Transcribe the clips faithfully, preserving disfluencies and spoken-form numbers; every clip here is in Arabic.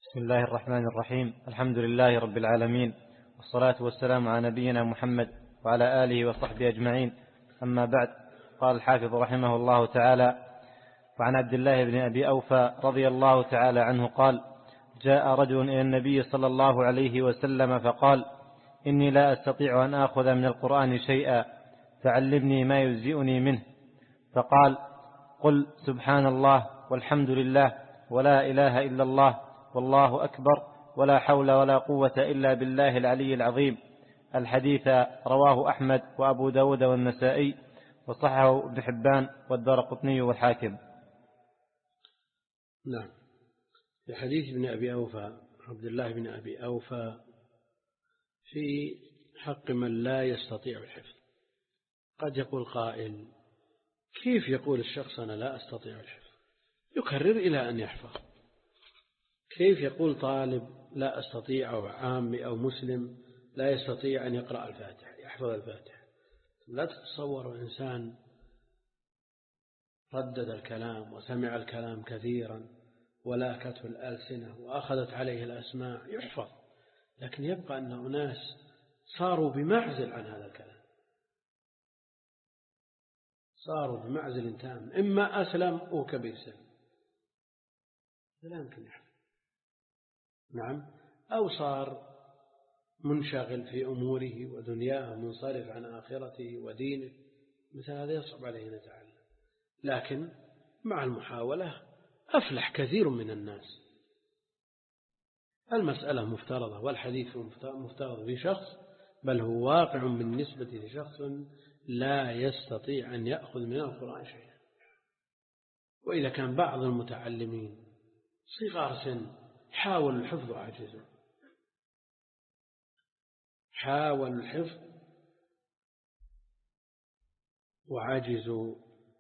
بسم الله الرحمن الرحيم. الحمد لله رب العالمين، والصلاة والسلام على نبينا محمد وعلى آله وصحبه أجمعين. أما بعد، قال الحافظ رحمه الله تعالى: وعن عبد الله بن أبي أوفى رضي الله تعالى عنه قال: جاء رجل إلى النبي صلى الله عليه وسلم فقال: إني لا أستطيع أن آخذ من القرآن شيئا، فعلمني ما يجزئني منه. فقال: قل سبحان الله والحمد لله ولا إله إلا الله والله أكبر ولا حول ولا قوة إلا بالله العلي العظيم. الحديث رواه أحمد وأبو داود والنسائي، وصححه ابن حبان والدارقطني والحاكم. نعم. في حديث ابن أبي أوفى عبد الله بن أبي أوفى في حق من لا يستطيع الحفظ. قد يقول قائل: كيف يقول الشخص أنا لا أستطيع الحفظ؟ يكرر إلى أن يحفظ. كيف يقول طالب لا أستطيع، أو عامي أو مسلم لا يستطيع أن يقرأ الفاتحة يحفظ الفاتحة؟ لا تتصور إنسان ردد الكلام وسمع الكلام كثيرا ولاكته الألسنة وأخذت عليه الأسماع يحفظ، لكن يبقى أن أناس صاروا بمعزل عن هذا الكلام، صاروا بمعزل تام، إما أسلم أو كبير سلم، لا يمكن يحفظ. نعم. أو صار منشغل في أموره ودنياه، منصرف عن آخرته ودينه، مثل هذا يصعب عليه أن يتعلم. لكن مع المحاولة أفلح كثير من الناس. المسألة مفترضة، والحديث مفترض في شخص، بل هو واقع بالنسبة لشخص لا يستطيع أن يأخذ من القرآن شيئا. وإذا كان بعض المتعلمين صغار سن حاولوا الحفظ وعجزوا، حاولوا الحفظ وعجزوا.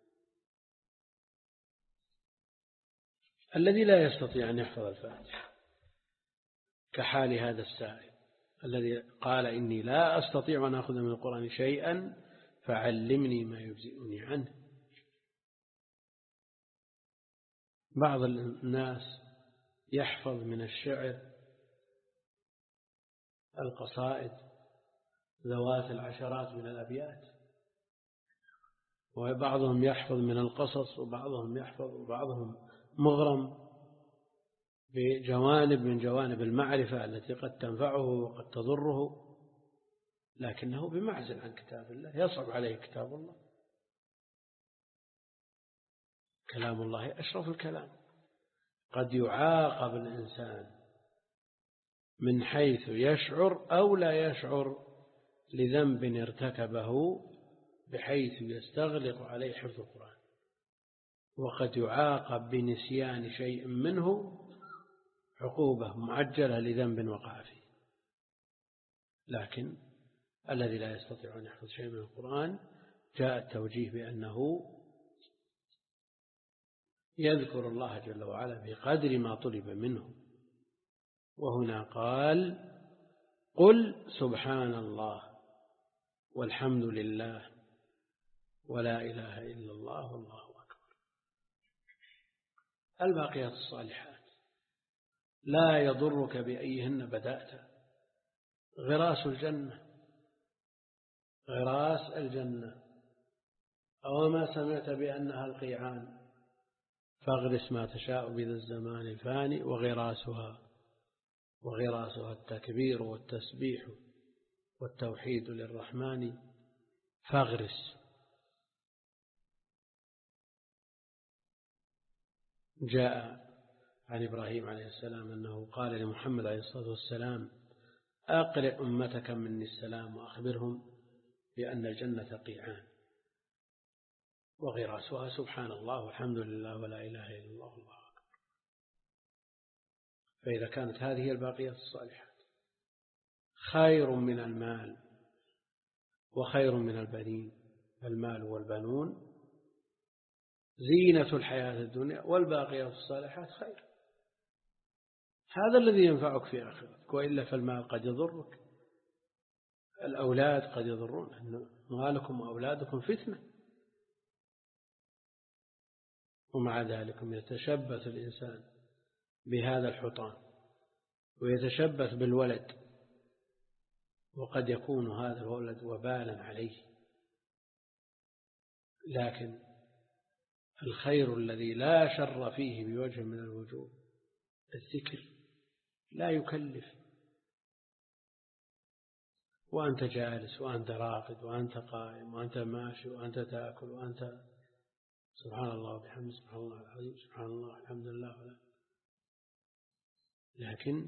الذي لا يستطيع أن يحفظ الفاتحة كحال هذا السائل الذي قال: إني لا أستطيع أن أخذ من القرآن شيئا فعلمني ما يجزئني عنه. بعض الناس يحفظ من الشعر القصائد ذوات العشرات من الأبيات، وبعضهم يحفظ من القصص، وبعضهم يحفظ وبعضهم مغرم بجوانب من جوانب المعرفة التي قد تنفعه وقد تضره، لكنه بمعزل عن كتاب الله، يصعب عليه كتاب الله. كلام الله أشرف الكلام. قد يعاقب الإنسان من حيث يشعر أو لا يشعر لذنب ارتكبه بحيث يستغلق عليه حفظ القرآن، وقد يعاقب بنسيان شيء منه عقوبة معجلة لذنب وقع فيه. لكن الذي لا يستطيع أن يحفظ شيء من القرآن جاء التوجيه بأنه يذكر الله جل وعلا بقدر ما طلب منه. وهنا قال: قل سبحان الله والحمد لله ولا إله إلا الله والله أكبر. الباقيات الصالحات لا يضرك بأيهن بدأت. غراس الجنة، غراس الجنة، أو ما سمعت بأنها القيعان، فاغرس ما تشاء بذا الزمان الفاني، وغراسها وغراسها التكبير والتسبيح والتوحيد للرحمن فاغرس. جاء عن إبراهيم عليه السلام أنه قال لمحمد عليه الصلاة والسلام: أقرئ أمتك مني السلام وأخبرهم بأن الجنة قيعان، وغراسها سبحان الله والحمد لله ولا إله إلا الله والله أكبر. فإذا كانت هذه الباقيات الصالحات خير من المال وخير من البنين، المال والبنون زينة الحياة الدنيا، والباقيات الصالحات خير. هذا الذي ينفعك في آخرتك، وإلا فالمال قد يضرك، الأولاد قد يضرون، أموالكم وأولادكم فتنة. ومع ذلك يتشبث الإنسان بهذا الحطام ويتشبث بالولد، وقد يكون هذا الولد وبالا عليه. لكن الخير الذي لا شر فيه بوجه من الوجوه الذكر، لا يكلف، وأنت جالس وأنت راقد وأنت قائم وأنت ماشي وأنت تأكل وأنت سبحان الله وبحمده سبحان الله العظيم سبحان الله الحمد لله ولا. لكن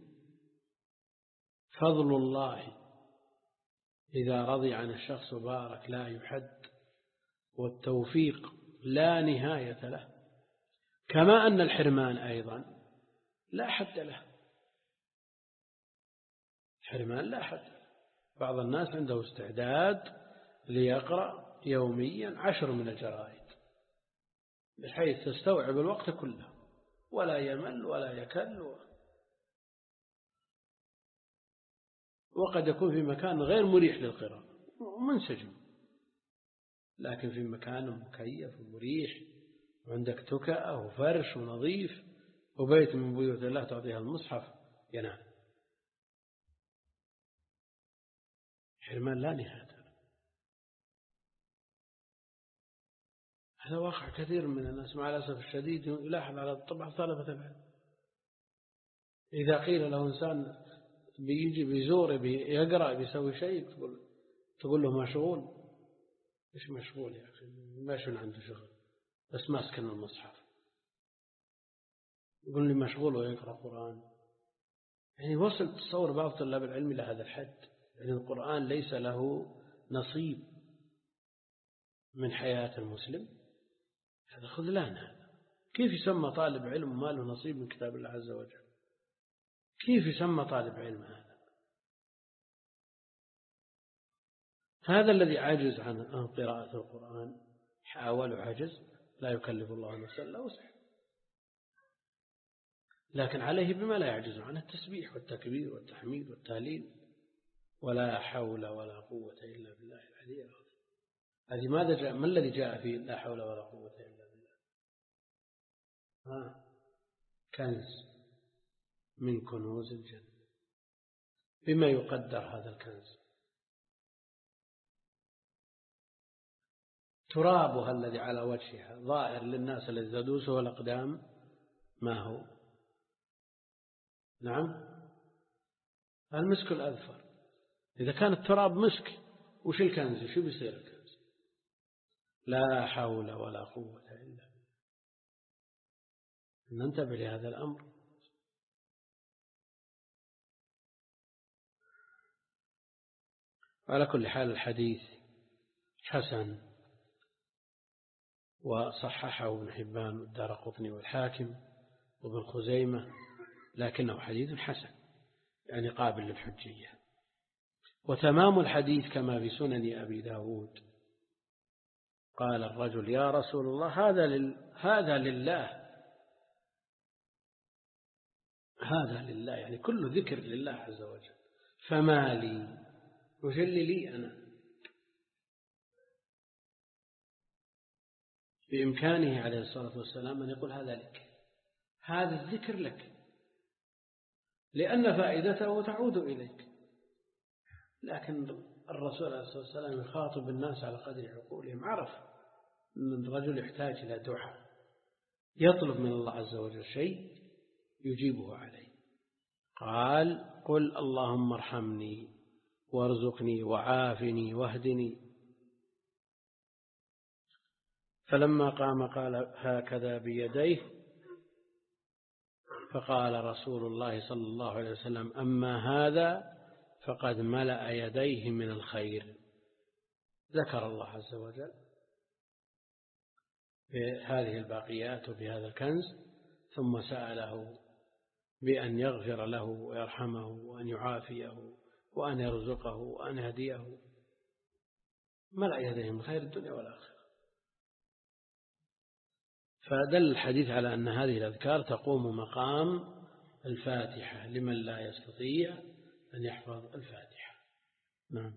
فضل الله إذا رضي عن الشخص بارك لا يحد، والتوفيق لا نهاية له، كما أن الحرمان أيضا لا حد له. الحرمان لا حد له. بعض الناس عنده استعداد ليقرأ يوميا عشر من الجرائد بحيث تستوعب الوقت كله ولا يمل ولا يكل، وقد يكون في مكان غير مريح للقراءة منسجم، لكن في مكان مكيف ومريح وعندك تكأة وفرش ونظيف وبيت من بيوت الله تعطيها المصحف ينام. حرمان لا نهاية له. هذا واقع كثير من الناس مع الأسف الشديد يلاحظ على طبع طلبة العلم. إذا قيل له إنسان بيجي بيزور بيقرأ بيسوي شيء تقول تقول له مشغول. إيش مشغول يا أخي؟ ما شون عنده شغل بس ماسكن المصحف. يقول لي مشغول ويقرأ قرآن. يعني وصل تصور بعض طلاب العلم إلى هذا الحد، يعني القرآن ليس له نصيب من حياة المسلم. هذا خذلان. هذا كيف يسمى طالب علم وما له نصيب من كتاب الله عز وجل؟ كيف يسمى طالب علم هذا؟ هذا الذي عجز عن قراءة القرآن حاول وعجز، لا يكلف الله نفسا إلا وسعها، لكن عليه بما لا يعجز عنه التسبيح والتكبير والتحميد والتهليل ولا حول ولا قوة إلا بالله العلي العظيم. هذه ماذا جاء؟ ما الذي جاء فيه لا حول ولا قوة إلا بالله؟ ها كنز من كنوز الجنة. بما يقدر هذا الكنز؟ ترابها الذي على وجهها ظاهر للناس الذي تدوسه الأقدام ما هو؟ نعم المسك الأذفر. إذا كان التراب مسك وش الكنز؟ شو بيصير الكنز؟ لا حول ولا قوة إلا بالله. ننتبه لهذا الأمر. على كل حال الحديث حسن وصححه ابن حبان والدارقطني والحاكم وابن خزيمة، لكنه حديث حسن يعني قابل للحجية. وتمام الحديث كما في سنن أبي داود. قال الرجل يا رسول الله هذا, لل... هذا لله هذا لله يعني كل ذكر لله عز وجل، فما لي وجل لي أنا؟ بإمكانه عليه الصلاة والسلام أن يقول هذا لك، هذا الذكر لك، لأن فائدته تعود إليك. لكن الرسول عليه الصلاة والسلام يخاطب الناس على قدر عقولهم، عرف أن الرجل يحتاج إلى دعاء، يطلب من الله عز وجل شيء يجيبه عليه. قال قل اللهم ارحمني وارزقني وعافني واهدني. فلما قام قال هكذا بيديه، فقال رسول الله صلى الله عليه وسلم أما هذا فقد ملأ يديه من الخير. ذكر الله عز وجل بهذه الباقيات وبهذا الكنز، ثم سأله بأن يغفر له ويرحمه وأن يعافيه وأن يرزقه وأن يهديه. ملأ يديه من خير الدنيا والآخرة. فدل الحديث على أن هذه الأذكار تقوم مقام الفاتحة لمن لا يستطيع أن يحفظ الفاتحة. نعم.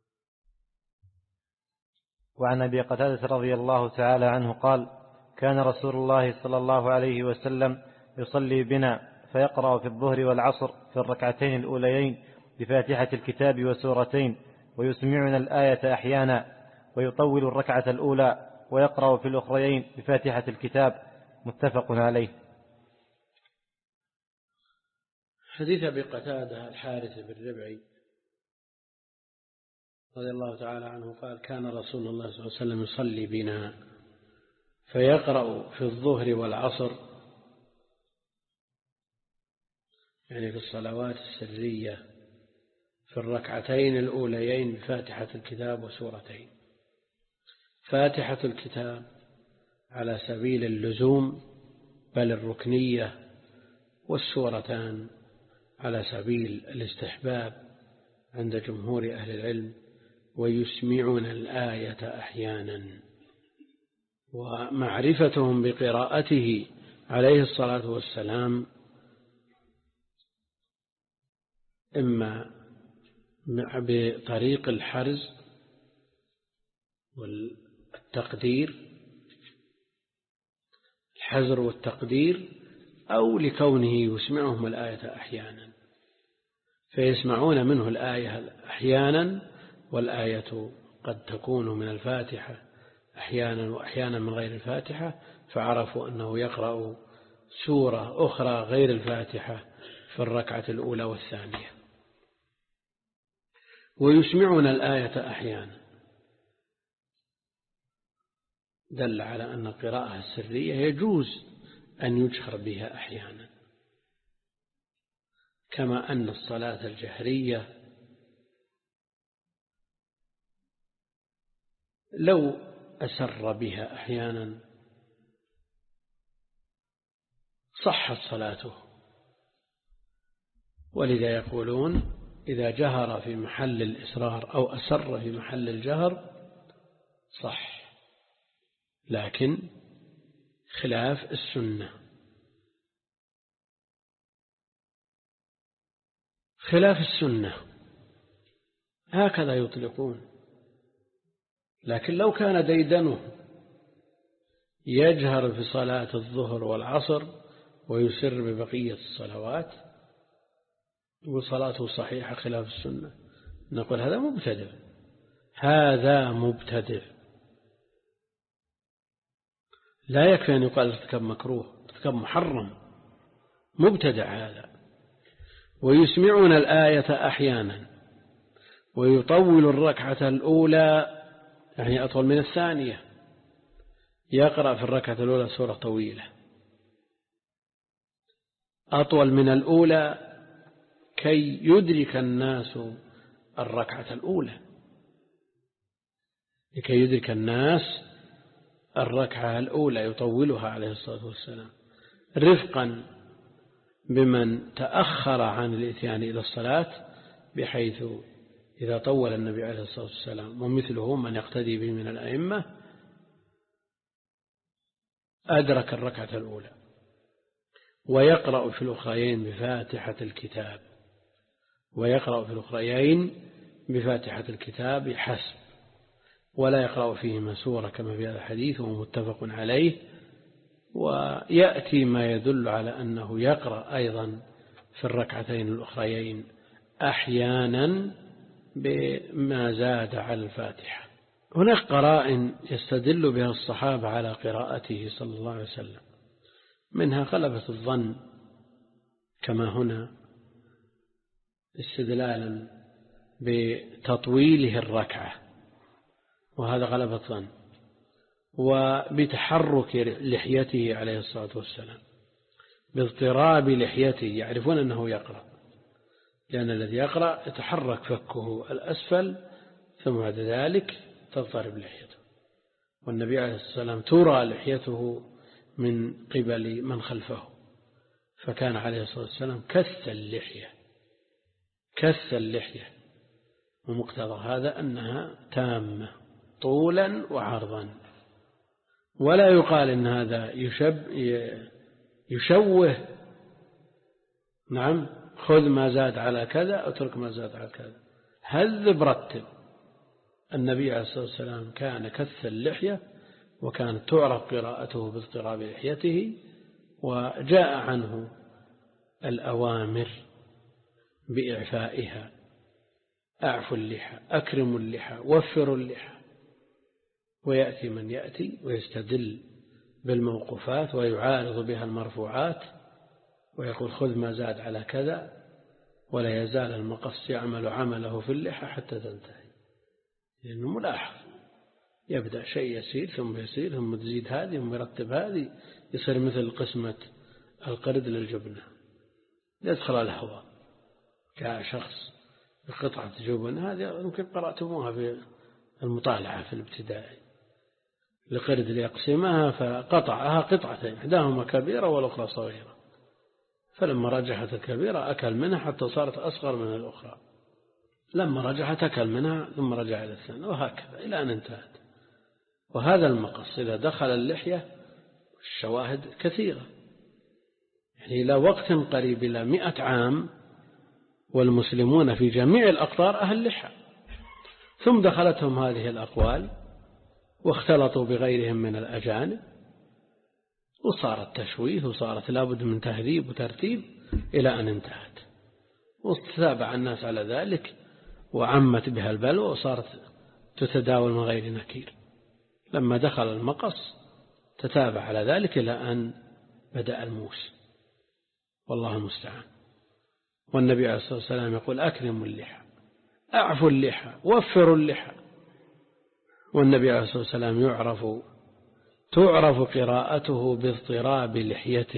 وعن أبي قتادة رضي الله تعالى عنه قال كان رسول الله صلى الله عليه وسلم يصلي بنا فيقرأ في الظهر والعصر في الركعتين الأوليين بفاتحة الكتاب وسورتين، ويسمعنا الآية أحيانا، ويطول الركعة الأولى ويقرأ في الأخريين بفاتحة الكتاب. متفق عليه. حديث أبي قتادة الحارث بن ربعي رضي الله تعالى عنه قال: كان رسول الله صلى الله عليه وسلم يصلي بنا فيقرأ في الظهر والعصر، يعني في الصلوات السرية، في الركعتين الأوليين بفاتحة الكتاب وسورتين. فاتحة الكتاب على سبيل اللزوم بل الركنية، والسورتان على سبيل الاستحباب عند جمهور أهل العلم. ويسمعون الآية أحيانا، ومعرفتهم بقراءته عليه الصلاة والسلام إما بطريق الحرز والتقدير، الحزر والتقدير، أو لكونه يسمعهم الآية أحيانا، فيسمعون منه الآية أحيانا، والآية قد تكون من الفاتحة أحيانا وأحيانا من غير الفاتحة، فعرفوا أنه يقرأ سورة أخرى غير الفاتحة في الركعة الأولى والثانية. ويسمعون الآية أحيانا دل على أن القراءة السرية يجوز أن يجهر بها أحيانا، كما أن الصلاة الجهرية لو أسر بها أحيانا صحت صلاته. ولذا يقولون إذا جهر في محل الإسرار أو أسر في محل الجهر صح، لكن خلاف السنة. خلاف السنة هكذا يطلقون. لكن لو كان ديدنه يجهر في صلاة الظهر والعصر ويسر ببقية الصلوات وصلاته صحيحة خلاف السنة، نقول هذا مبتدع، هذا مبتدع، لا يكفي أن يقال ارتكب مكروه، ارتكب محرم، مبتدع هذا. ويسمعون الآية أحيانا، ويطول الركعة الأولى، يعني أطول من الثانية، يقرأ في الركعة الأولى سورة طويلة أطول من الأولى كي يدرك الناس الركعة الأولى، لكي يدرك الناس الركعة الأولى يطولها عليه الصلاة والسلام، رفقا بمن تأخر عن الإتيان إلى الصلاة، بحيث إذا طول النبي عليه الصلاة والسلام ومثله من يقتدي به من الأئمة أدرك الركعة الأولى. ويقرأ في الأخريين بفاتحة الكتاب، ويقرأ في الأخريين بفاتحة الكتاب حسب، ولا يقرأ فيهما سورة كما في هذا الحديث ومتفق عليه. ويأتي ما يدل على أنه يقرأ أيضا في الركعتين الأخريين أحيانا بما زاد على الفاتحة. هناك قرائن يستدل بها الصحابة على قراءته صلى الله عليه وسلم، منها غلبة الظن كما هنا استدلالا بتطويله الركعة، وهذا غلبة الظن، وبتحرك لحيته عليه الصلاة والسلام، باضطراب لحيته، يعرفون أنه يقرأ، لأن الذي يقرأ يتحرك فكه الأسفل ثم بعد ذلك تضطرب لحيته، والنبي عليه الصلاة والسلام ترى لحيته من قبل من خلفه، فكان عليه الصلاة والسلام كث اللحية كث اللحية ومقتضى هذا أنها تامة طولا وعرضا. ولا يقال إن هذا يشب يشوه، نعم، خذ ما زاد على كذا اترك ما زاد على كذا، هذب رتب. النبي عليه الصلاة والسلام كان كث اللحية، وكانت تعرف قراءته باضطراب لحيته، وجاء عنه الأوامر بإعفائها: أعفوا اللحى، أكرموا اللحى، وفروا اللحى. ويأتي من يأتي ويستدل بالموقوفات ويعارض بها المرفوعات ويقول خذ ما زاد على كذا، ولا يزال المقص يعمل عمله في اللحى حتى تنتهي. لأنه ملاحظ، يبدأ شيء يسير ثم يسير ثم تزيد هذه ثم يرتب هذه، يصير مثل قسمة القرد للجبنة، يدخل الهواء. جاء شخص بقطعة جبن، هذه يمكن قرأتموها في المطالعة في الابتدائي، لقرد ليقسمها فقطعها قطعتين، إحداهما كبيرة والأخرى صغيرة، فلما رجحت الكبيرة أكل منها حتى صارت أصغر من الأخرى، لما رجحت أكل منها ثم رجع إلى الثانية، وهكذا إلى أن انتهت. وهذا المقص إذا دخل اللحية الشواهد كثيرة، يعني إلى وقت قريب إلى مئة عام والمسلمون في جميع الأقطار أهل لحى، ثم دخلتهم هذه الأقوال واختلطوا بغيرهم من الأجانب، وصارت تشويه وصارت لابد من تهذيب وترتيب إلى أن انتهت، وتتابع الناس على ذلك وعمت بها البلوى وصارت تتداول من غير نكير. لما دخل المقص تتابع على ذلك إلى أن بدأ الموس، والله المستعان. والنبي عليه الصلاة والسلام يقول أكرموا اللحى، أعفوا اللحى، وفروا اللحى. والنبي عليه الصلاة والسلام يعرف تعرف قراءته باضطراب لحيته،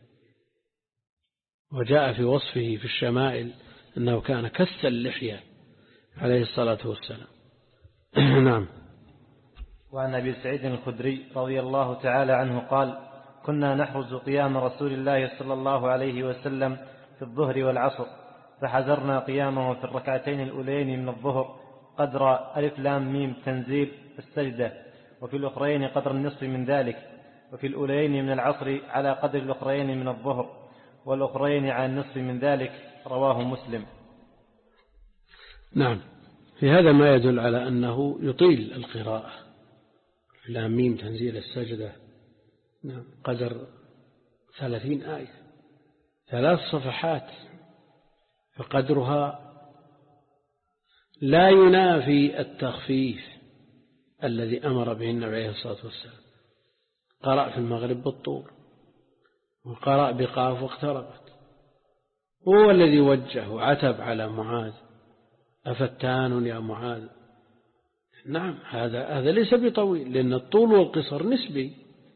وجاء في وصفه في الشمائل أنه كان كس اللحية عليه الصلاة والسلام. نعم. وعن أبي سعيد الخدري رضي الله تعالى عنه قال: كنا نحرز قيام رسول الله صلى الله عليه وسلم في الظهر والعصر، فحذرنا قيامه في الركعتين الأولين من الظهر قدر ألف لام ميم تنزيل السجدة، وفي الأخرين قدر النصف من ذلك، وفي الأولين من العصر على قدر الأخرين من الظهر، والأخرين على النصف من ذلك. رواه مسلم. نعم. في هذا ما يدل على أنه يطيل القراءة، لام ميم تنزيل السجدة، نعم، قدر ثلاثين آية، ثلاث صفحات، فقدرها لا ينافي التخفيف الذي أمر به النبي عليه الصلاة والسلام. قرأ في المغرب بالطور، وقرأ بقاف واقتربت، هو الذي وجه وعتب على معاذ: أفتان يا معاذ. نعم، هذا هذا ليس بطويل، لأن الطول والقصر نسبي.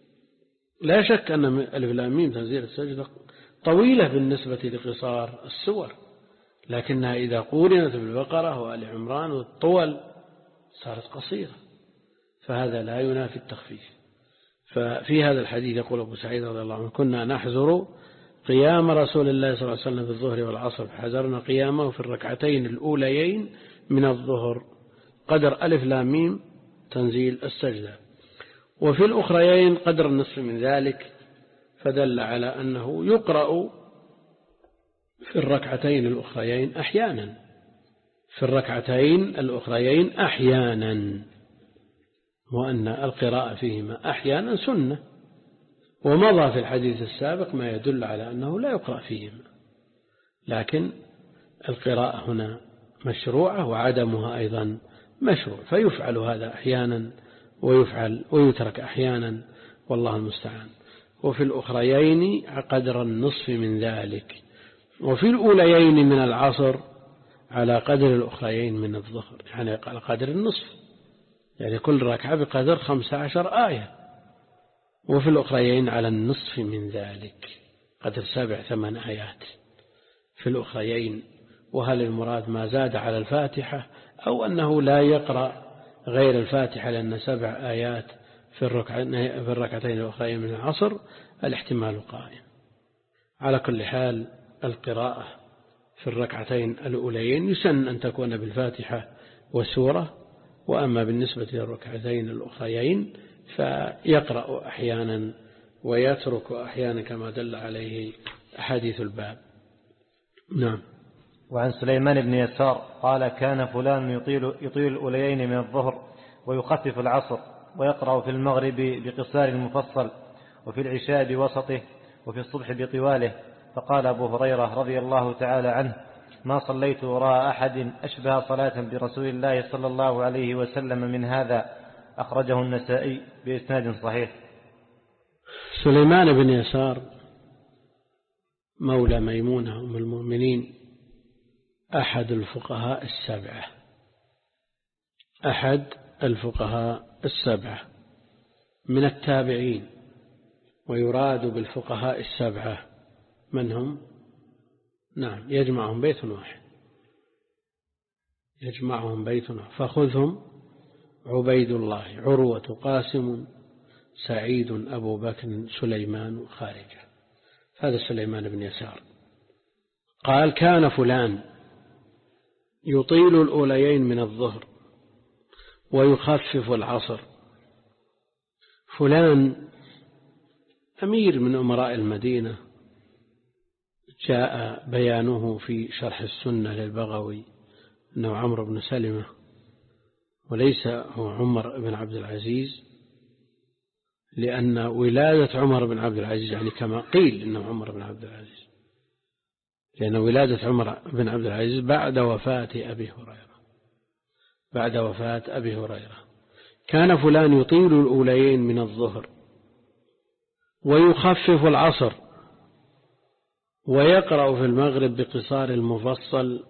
لا شك أن ألف لام ميم تنزيل السجدة طويلة بالنسبة لقصار السور، لكنها إذا قورنت بالبقرة وآل عمران والطول صارت قصيرة، فهذا لا ينافي التخفيف. ففي هذا الحديث يقول أبو سعيد رضي الله عنه: كنا نحذر قيام رسول الله صلى الله عليه وسلم في الظهر والعصر، فحذرنا قيامه في الركعتين الأوليين من الظهر قدر ألف لام ميم تنزيل السجدة، وفي الأخريين قدر النصف من ذلك، فدل على أنه يقرأ في الركعتين الأخريين أحيانا في الركعتين الأخريين أحيانا وأن القراءة فيهما أحيانا سنة. ومضى في الحديث السابق ما يدل على أنه لا يقرأ فيهما، لكن القراءة هنا مشروعة وعدمها أيضا مشروع، فيفعل هذا أحيانا ويفعل ويترك أحيانا، والله المستعان. وفي الأخريين قدر النصف من ذلك، وفي الأوليين من العصر على قدر الأخريين من الظهر، يعني على قدر النصف، يعني كل ركعة بقدر خمسة عشر آية، وفي الأخريين على النصف من ذلك قدر سبع ثمان آيات في الأخريين. وهل المراد ما زاد على الفاتحة أو أنه لا يقرأ غير الفاتحة لأن سبع آيات في الركعتين الأخرين من العصر؟ الاحتمال قائم. على كل حال القراءة في الركعتين الأولين يسن أن تكون بالفاتحة وسورة، وأما بالنسبة للركعتين الأخريين فيقرأ أحيانا ويترك أحيانا كما دل عليه أحاديث الباب. نعم. وعن سليمان بن يسار قال: كان فلان يطيل, يطيل الأوليين من الظهر ويخفف العصر، ويقرأ في المغرب بقصار المفصل، وفي العشاء بوسطه، وفي الصبح بطواله، فقال أبو هريرة رضي الله تعالى عنه: ما صليت وراء أحد أشبه صلاة برسول الله صلى الله عليه وسلم من هذا. أخرجه النسائي بإسناد صحيح. سليمان بن يسار مولى ميمونة أم المؤمنين أحد الفقهاء السبعة أحد الفقهاء السبعة من التابعين، ويراد بالفقهاء السبعة من هم؟ نعم، يجمعهم بيت واحد يجمعهم بيت واحد فخذهم: عبيد الله، عروة، قاسم، سعيد، أبو بكر، سليمان، خارجة. هذا سليمان بن يسار. قال: كان فلان يطيل الأوليين من الظهر ويخفف العصر. فلان أمير من أمراء المدينة، جاء بيانه في شرح السنة للبغوي أنه عمرو بن سلمة وليس هو عمر بن عبد العزيز، لأن ولادة عمر بن عبد العزيز يعني كما قيل إنه عمر بن عبد العزيز، لأن ولادة عمر بن عبد العزيز بعد وفاة أبي هريرة بعد وفاة أبي هريرة. كان فلان يطيل الأوليين من الظهر ويخفف العصر ويقرأ في المغرب بقصار المفصل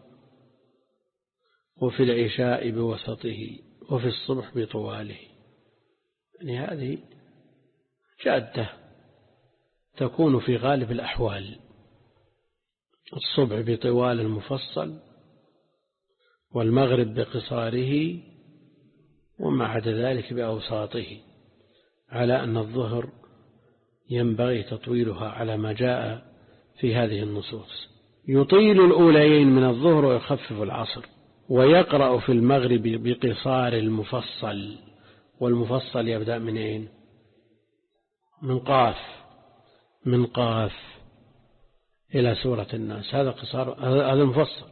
وفي العشاء بوسطه وفي الصبح بطواله. يعني هذه جادة تكون في غالب الأحوال: الصبح بطوال المفصل والمغرب بقصاره وما عدا ذلك بأوساطه، على أن الظهر ينبغي تطويلها على ما جاء في هذه النصوص. يطيل الأوليين من الظهر ويخفف العصر ويقرأ في المغرب بقصار المفصل. والمفصل يبدأ من أين؟ من قاف من قاف إلى سورة الناس، هذا قصار، هذا المفصل.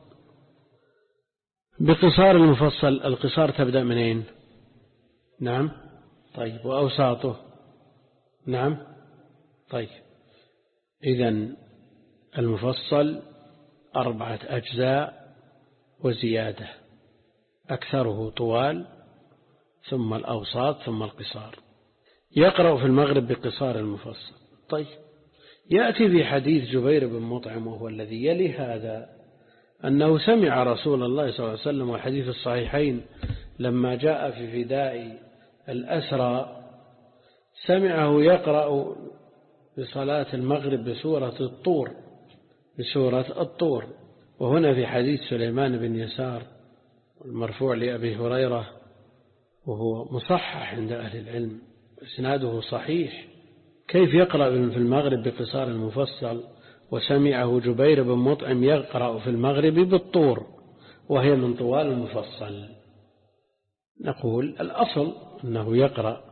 بقصار المفصل القصار تبدأ من أين؟ نعم، طيب. وأوساطه؟ نعم، طيب. إذن المفصل أربعة أجزاء وزيادة، أكثره طوال ثم الأوساط ثم القصار. يقرأ في المغرب بقصار المفصل. طيب، يأتي في حديث جبير بن مطعم وهو الذي يلي هذا أنه سمع رسول الله صلى الله عليه وسلم، والحديث الصحيحين، لما جاء في فداء الأسرى سمعه يقرأ بصلاة المغرب بسورة الطور بسورة الطور. وهنا في حديث سليمان بن يسار المرفوع لأبي هريرة وهو مصحح عند أهل العلم، إسناده صحيح، كيف يقرأ في المغرب بقصار المفصل وسمعه جبير بن مطعم يقرأ في المغرب بالطور وهي من طوال المفصل؟ نقول الأصل أنه يقرأ،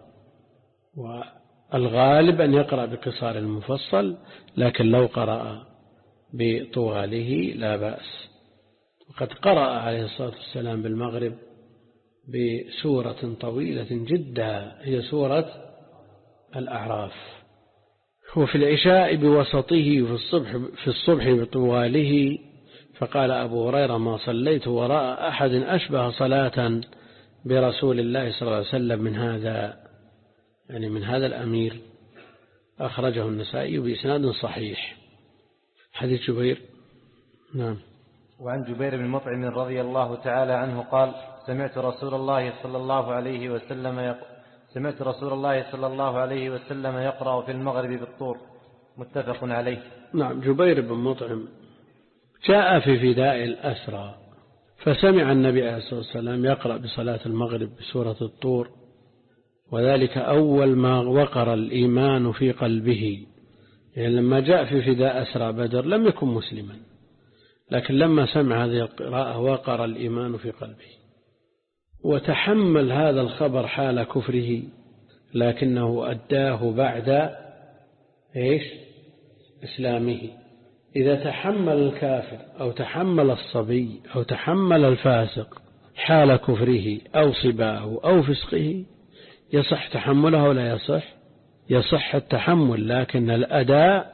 والغالب أن يقرأ بقصار المفصل، لكن لو قرأ بطواله لا بأس. وقد قرأ عليه الصلاة والسلام بالمغرب بسورة طويلة جدا هي سورة الأعراف. وفي العشاء بوسطه في الصبح, في الصبح بطواله. فقال أبو هريرة: ما صليت وراء أحد أشبه صلاة برسول الله صلى الله عليه وسلم من هذا، يعني من هذا الأمير. أخرجه النسائي بإسناد صحيح. حديث جبير. نعم. وعن جبير بن مطعم رضي الله تعالى عنه قال: سمعت رسول الله صلى الله عليه وسلم يق... سمعت رسول الله صلى الله عليه وسلم يقرأ في المغرب بالطور. متفق عليه. نعم. جبير بن مطعم جاء في فداء الأسرى فسمع النبي عليه الصلاة والسلام يقرأ بصلاة المغرب بسورة الطور، وذلك أول ما وقر الإيمان في قلبه. يعني لما جاء في فداء أسرى بدر لم يكن مسلما، لكن لما سمع هذه القراءة وقر الإيمان في قلبه وتحمل هذا الخبر حال كفره، لكنه أداه بعد إيش؟ إسلامه. إذا تحمل الكافر أو تحمل الصبي أو تحمل الفاسق حال كفره أو صباه أو فسقه يصح تحمله ولا يصح؟ يصح التحمل، لكن الأداء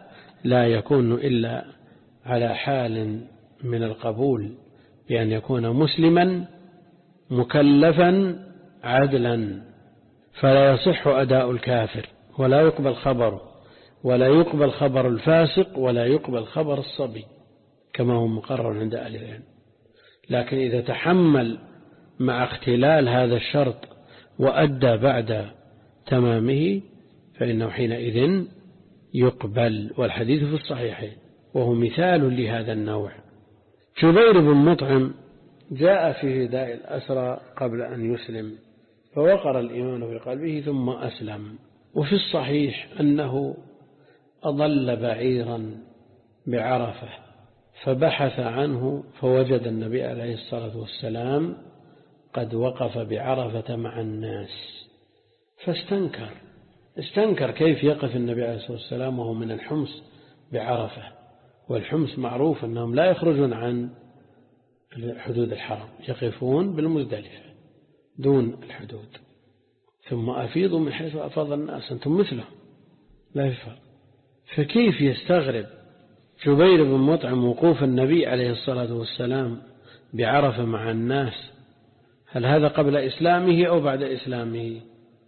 لا يكون إلا على حال من القبول، بأن يكون مسلما مكلفا عدلا، فلا يصح أداء الكافر، ولا يقبل خبره، ولا يقبل خبر الفاسق، ولا يقبل خبر الصبي كما هو مقرر عند أهل العلم. لكن إذا تحمل مع اختلال هذا الشرط وأدى بعد تمامه فإنه حينئذ يقبل، والحديث في الصحيحين، وهو مثال لهذا النوع. جبير بن مطعم جاء في هداء الأسرى قبل أن يسلم، فوقر الإيمان في قلبه ثم أسلم. وفي الصحيح أنه أضل بعيرا بعرفة فبحث عنه فوجد النبي عليه الصلاة والسلام قد وقف بعرفة مع الناس، فاستنكر استنكر كيف يقف النبي عليه الصلاة والسلام وهو من الحمص بعرفة، والحمص معروف أنهم لا يخرجون عن حدود الحرم، يقفون بالمزدلفة دون الحدود. ثم أفيضوا من حيث أفاض الناس، أنتم مثلهم لا يفعل. فكيف يستغرب جبير بن مطعم وقوف النبي عليه الصلاة والسلام بعرفة مع الناس؟ هل هذا قبل إسلامه أو بعد إسلامه؟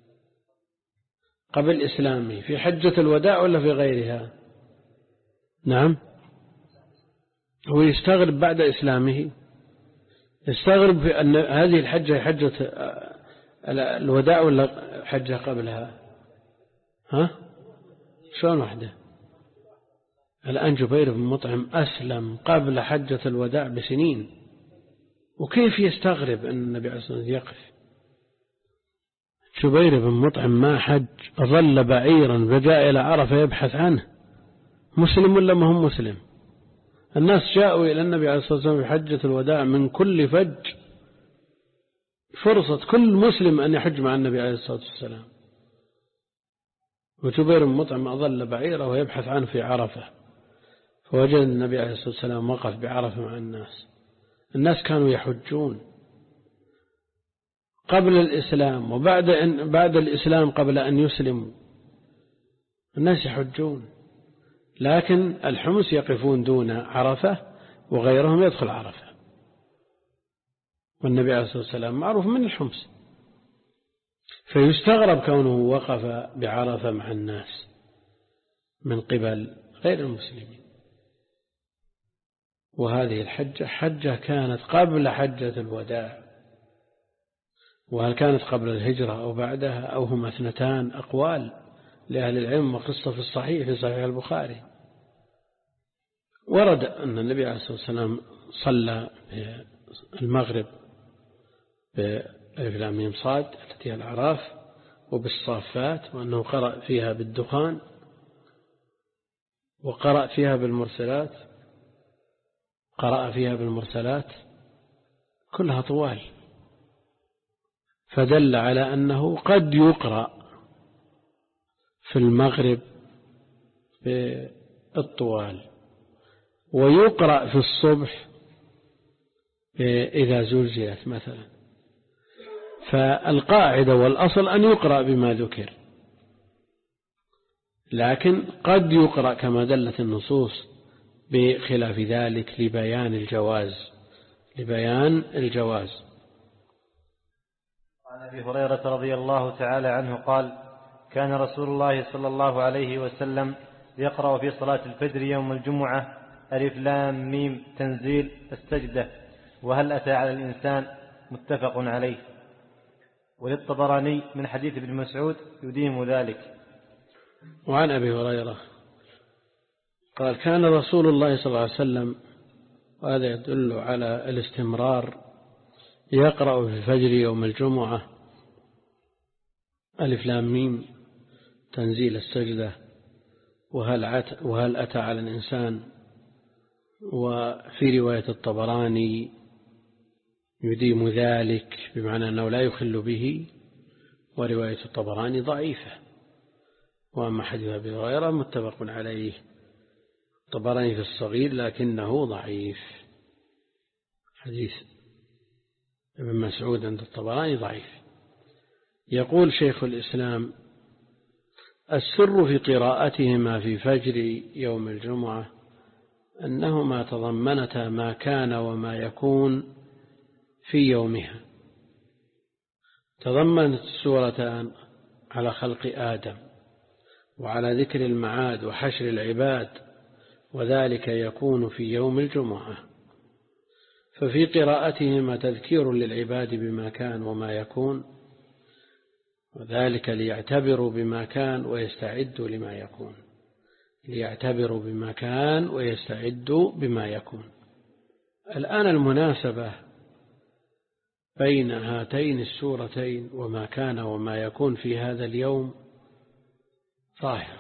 قبل إسلامه في حجة الوداع ولا في غيرها؟ نعم، هو يستغرب بعد إسلامه، يستغرب في أن هذه الحجة حجة الوداع ولا حجة قبلها؟ ها؟ شلون واحدة؟ الآن جبير بن مطعم أسلم قبل حجة الوداع بسنين، وكيف يستغرب أن النبي عليه الصلاة والسلام يقف؟ جبير بن مطعم ما حج، ظل بعيرا فجاء إلى عرفة يبحث عنه، مسلم ولا ما هم مسلم؟ الناس جاءوا إلى النبي عليه الصلاة والسلام في حجة الوداع من كل فج، فرصة كل مسلم أن يحج مع النبي عليه الصلاة والسلام، وجبير بن مطعم أظل بعيره ويبحث عنه في عرفة، فوجد النبي عليه الصلاة والسلام وقف بعرفة مع الناس. الناس كانوا يحجون قبل الإسلام وبعد أن بعد الإسلام قبل أن يسلموا، الناس يحجون، لكن الحمص يقفون دون عرفة وغيرهم يدخل عرفة، والنبي عليه الصلاة والسلام معروف من الحمص، فيستغرب كونه وقف بعرفة مع الناس من قبل غير المسلمين. وهذه الحجة حجة كانت قبل حجة الوداع، وهل كانت قبل الهجرة أو بعدها أو هما اثنتان أقوال لأهل العلم، وقصة في الصحيح في صحيح البخاري. ورد أن النبي عليه الصلاة والسلام صلى المغرب بألف لام ميم صاد التي هي الأعراف وبالصافات، وأنه قرأ فيها بالدخان وقرأ فيها بالمرسلات، قرأ فيها بالمرسلات كلها طوال، فدل على أنه قد يقرأ في المغرب بالطوال ويقرأ في الصبح إذا زلزلت مثلا، فالقاعدة والأصل أن يقرأ بما ذكر، لكن قد يقرأ كما دلت النصوص بخلاف ذلك لبيان الجواز لبيان الجواز. عن أبي هريرة رضي الله تعالى عنه قال: كان رسول الله صلى الله عليه وسلم يقرأ في صلاة الفجر يوم الجمعة ألف لام ميم تنزيل السجدة وهل أتى على الإنسان، متفق عليه. وللطبراني من حديث ابن مسعود يديم ذلك. وعن أبي هريرة قال: كان رسول الله صلى الله عليه وسلم، وهذا يدل على الاستمرار، يقرأ في الفجر يوم الجمعة ألف لام ميم تنزيل السجدة وهل, وهل أتى على الإنسان. وفي رواية الطبراني يديم ذلك بمعنى أنه لا يخل به، ورواية الطبراني ضعيفة. وأما حديث أبي هريرة متفق عليه، الطبراني في الصغير لكنه ضعيف. حديث ابن مسعود عند الطبراني ضعيف. يقول شيخ الإسلام السر في قراءتهما في فجر يوم الجمعة أنهما تضمنتا ما كان وما يكون في يومها. تضمنت السورتان على خلق آدم وعلى ذكر المعاد وحشر العباد، وذلك يكون في يوم الجمعة. ففي قراءتهما تذكير للعباد بما كان وما يكون، وذلك ليعتبروا بما كان ويستعدوا لما يكون، ليعتبروا بما كان ويستعدوا بما يكون. الآن المناسبة بين هاتين السورتين وما كان وما يكون في هذا اليوم ظاهر،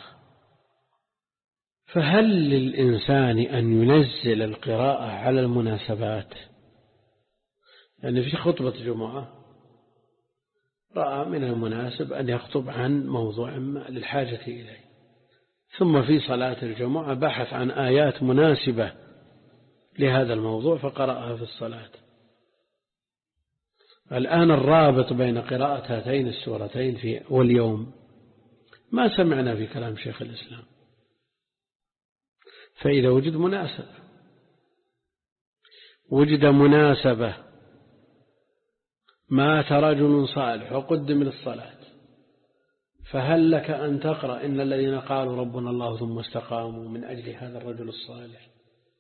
فهل للإنسان أن ينزل القراءة على المناسبات؟ يعني في خطبة جمعة رأى من المناسب أن يخطب عن موضوع ما للحاجة إليه، ثم في صلاة الجمعة بحث عن آيات مناسبة لهذا الموضوع فقرأها في الصلاة. الآن الرابط بين قراءة هاتين السورتين في واليوم ما سمعنا في كلام شيخ الإسلام. فإذا وجد مناسبة وجد مناسبة مات رجل صالح وقدم للصلاة، فهل لك أن تقرأ إن الذين قالوا ربنا الله ثم استقاموا من أجل هذا الرجل الصالح؟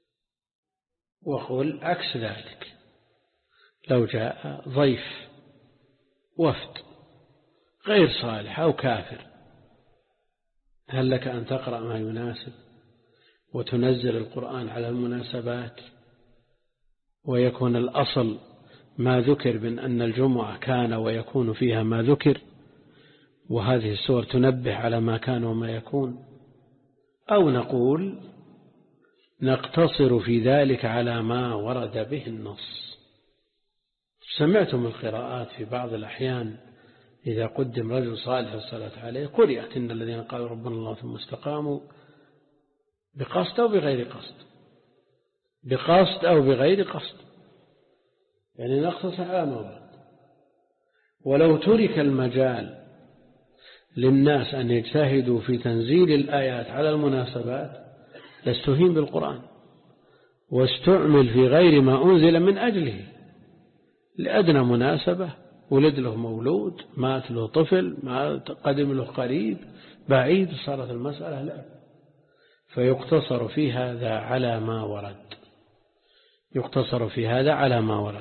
وقل عكس ذلك، لو جاء ضيف وفد غير صالح أو كافر، هل لك أن تقرأ ما يناسب وتنزل القرآن على المناسبات، ويكون الأصل ما ذكر من أن الجمعة كان ويكون فيها ما ذكر، وهذه السور تنبه على ما كان وما يكون؟ أو نقول نقتصر في ذلك على ما ورد به النص. سمعتم القراءات في بعض الأحيان إذا قدم رجل صالح الصلاة عليه قرأت إن الذين قالوا ربنا الله ثم استقاموا بقصد أو بغير قصد، بقصد أو بغير قصد، يعني نقتصر على ما ورد. ولو ترك المجال للناس أن يجتهدوا في تنزيل الآيات على المناسبات لاستهين بالقرآن واستعمل في غير ما أنزل من أجله، لأدنى مناسبة، ولد له مولود، مات له طفل، ما قدم له قريب بعيد، صارت المسألة لا، فيقتصر في هذا على ما ورد، يقتصر في هذا على ما ورد.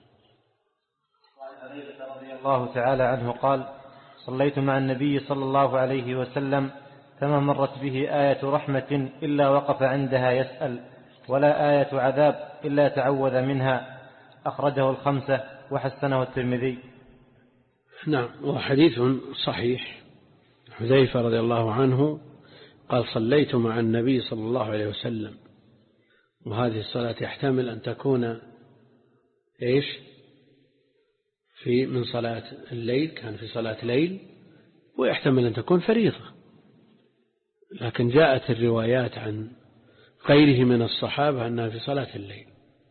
وعن أبي هريرة رضي الله تعالى عنه قال: صليت مع النبي صلى الله عليه وسلم فما مرت به آية رحمة إلا وقف عندها يسأل، ولا آية عذاب إلا تعوذ منها. أخرجه الخمسة وحسنه الترمذي. نعم، وحديث صحيح. حذيفة رضي الله عنه قال: صليت مع النبي صلى الله عليه وسلم، وهذه الصلاة يحتمل أن تكون إيش في من صلاة الليل، كان في صلاة ليل، ويحتمل أن تكون فريضة، لكن جاءت الروايات عن غيره من الصحابة أنها في صلاة الليل.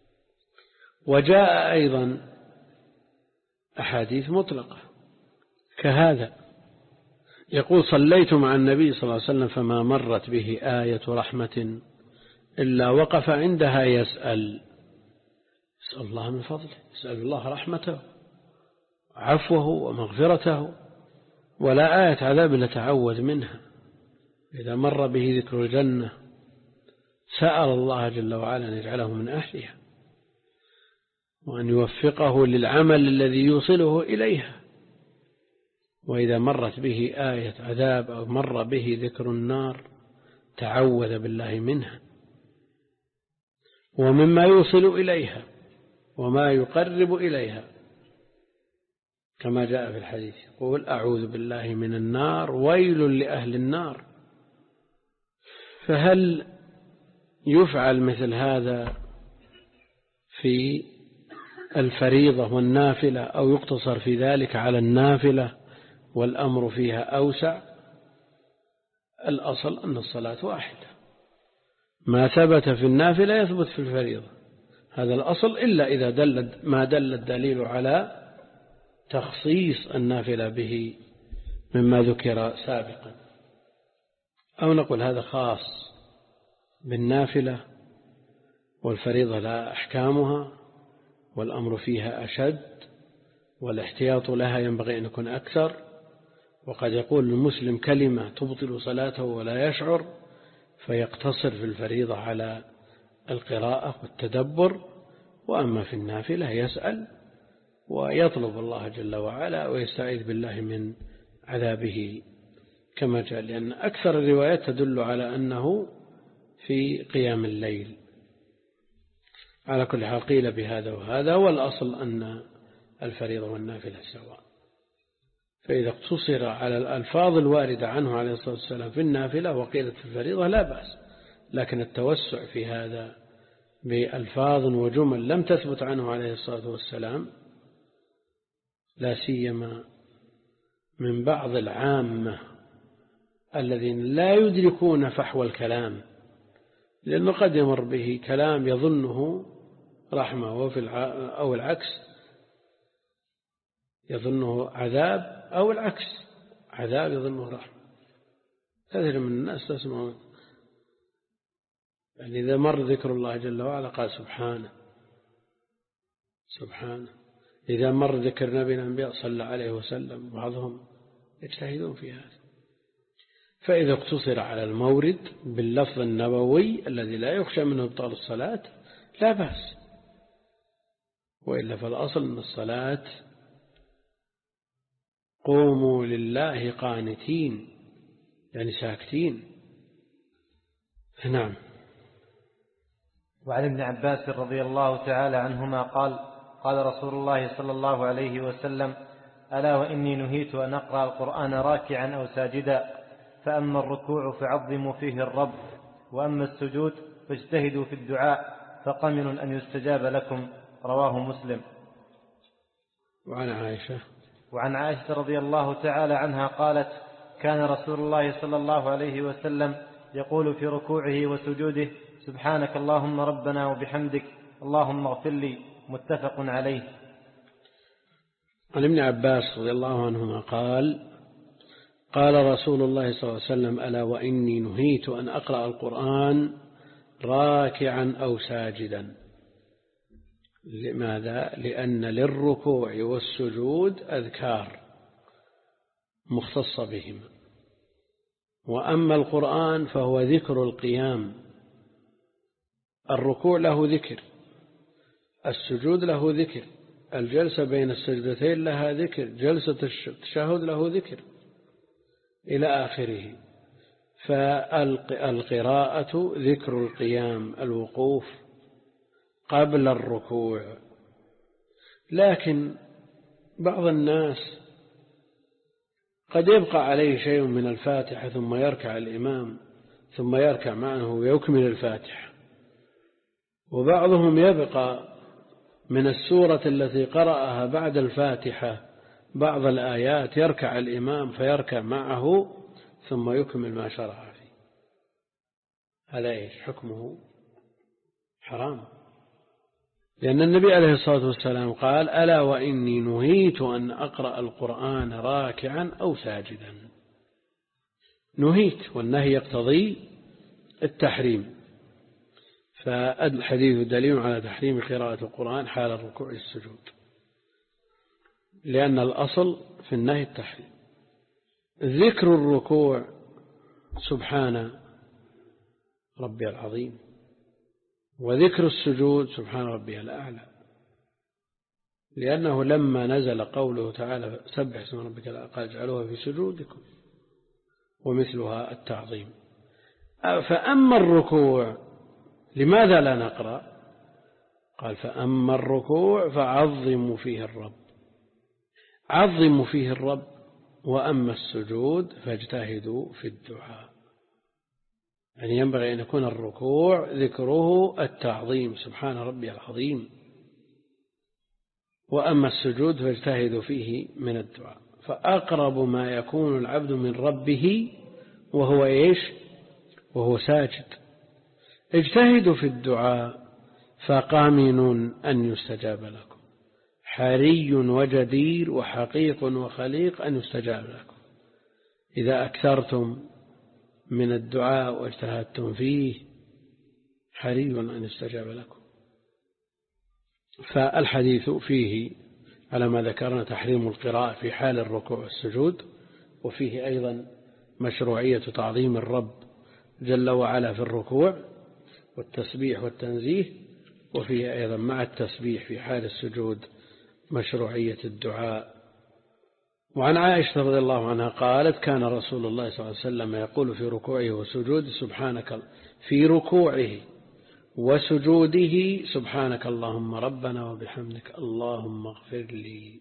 وجاء أيضا أحاديث مطلقة كهذا، يقول: صليت مع النبي صلى الله عليه وسلم فما مرت به آية رحمة إلا وقف عندها يسأل، يسأل الله من فضله، يسأل الله رحمته عفوه ومغفرته، ولا آية عذاب لتعوذ منها. إذا مر به ذكر الجنة سأل الله جل وعلا أن يجعله من أهلها وأن يوفقه للعمل الذي يوصله إليها. وإذا مرت به آية عذاب أو مر به ذكر النار تعوذ بالله منها ومما يوصل إليها وما يقرب إليها، كما جاء في الحديث يقول: أعوذ بالله من النار، ويل لأهل النار. فهل يفعل مثل هذا في الفريضة والنافلة، أو يقتصر في ذلك على النافلة والأمر فيها أوسع؟ الأصل أن الصلاة واحدة، ما ثبت في النافلة يثبت في الفريضة، هذا الأصل، إلا إذا دل ما دل الدليل على تخصيص النافلة به مما ذكر سابقا. أو نقول هذا خاص بالنافلة والفريضة لا أحكامها والأمر فيها أشد والاحتياط لها ينبغي أن يكون أكثر، وقد يقول المسلم كلمة تبطل صلاته ولا يشعر فيقتصر في الفريضة على القراءة والتدبر، وأما في النافلة يسأل ويطلب الله جل وعلا ويستعيذ بالله من عذابه كما جاء، لأن أكثر الروايات تدل على أنه في قيام الليل. على كل حال قيل بهذا وهذا، والأصل أن الفريضة والنافلة سواء. فإذا اقتصر على الألفاظ الواردة عنه عليه الصلاة والسلام في النافلة وقيلت في الفريضة لا بأس، لكن التوسع في هذا بألفاظ وجمل لم تثبت عنه عليه الصلاة والسلام، لا سيما من بعض العامة الذين لا يدركون فحوى الكلام، لأنه قد يمر به كلام يظنه رحمة وفي أو العكس يظنه عذاب، أو العكس عذاب يظنه رحمة. كثير من الناس تسمعون يعني إذا مر ذكر الله جل وعلا قال سبحانه سبحانه، إذا مر ذكر نبي الأنبياء صلى عليه وسلم، بعضهم يجتهدون في هذا. فإذا اقتصر على المورد باللفظ النبوي الذي لا يخشى منه إبطال الصلاة لا بأس، وإلا فالأصل أن الصلاة قوموا لله قانتين، يعني ساكتين. نعم. وعن ابن عباس رضي الله تعالى عنهما قال قال رسول الله صلى الله عليه وسلم: ألا وإني نهيت أن أقرأ القرآن راكعا أو ساجدا، فأما الركوع فعظموا فيه الرب، وأما السجود فاجتهدوا في الدعاء، فقمن أن يستجاب لكم. رواه مسلم. وعن عائشة وعن عائشة رضي الله تعالى عنها قالت: كان رسول الله صلى الله عليه وسلم يقول في ركوعه وسجوده: سبحانك اللهم ربنا وبحمدك اللهم اغفر لي. متفق عليه. عن ابن عباس رضي الله عنهما قال: قال رسول الله صلى الله عليه وسلم: ألا وإني نهيت أن أقرأ القرآن راكعا أو ساجدا. لماذا؟ لأن للركوع والسجود أذكار مختصة بهما، وأما القرآن فهو ذكر القيام. الركوع له ذكر، السجود له ذكر، الجلسة بين السجدتين لها ذكر، جلسة التشهد له ذكر إلى آخره. فالقراءة ذكر القيام، الوقوف قبل الركوع. لكن بعض الناس قد يبقى عليه شيء من الفاتحة ثم يركع الإمام ثم يركع معه ويكمل الفاتحة، وبعضهم يبقى من السورة التي قرأها بعد الفاتحة بعض الآيات يركع الإمام فيركع معه ثم يكمل ما شرع فيه. هذا إيش حكمه؟ حرام، لأن النبي عليه الصلاة والسلام قال: ألا وإني نهيت أن أقرأ القرآن راكعا أو ساجدا. نهيت، والنهي يقتضي التحريم، فالحديث دليل على تحريم قراءة القرآن حال الركوع والسجود، لأن الأصل في النهي التحريم. ذكر الركوع سبحان ربي العظيم، وذكر السجود سبحان ربي الأعلى، لأنه لما نزل قوله تعالى: سبح اسم ربك الأعلى، قال: اجعلوها في سجودكم، ومثلها التعظيم. فأما الركوع لماذا لا نقرأ؟ قال: فأما الركوع فعظموا فيه الرب، عظموا فيه الرب، وأما السجود فاجتهدوا في الدعاء. يعني ينبغي أن يكون الركوع ذكره التعظيم سبحان ربي العظيم، وأما السجود فاجتهدوا فيه من الدعاء. فأقرب ما يكون العبد من ربه وهو إيش؟ وهو ساجد. اجتهدوا في الدعاء فقامن أن يستجاب لكم، حري وجدير وحقيق وخليق أن يستجاب لكم. إذا أكثرتم من الدعاء واجتهدتم فيه حري أن يستجاب لكم. فالحديث فيه على ما ذكرنا تحريم القراءة في حال الركوع والسجود، وفيه أيضا مشروعية تعظيم الرب جل وعلا في الركوع والتسبيح والتنزيه، وفيه أيضا مع التسبيح في حال السجود مشروعية الدعاء. وعن عائشة رضي الله عنها قالت: كان رسول الله صلى الله عليه وسلم يقول في ركوعه وسجوده سبحانك في ركوعه وسجوده سبحانك اللهم ربنا وبحمدك اللهم اغفر لي.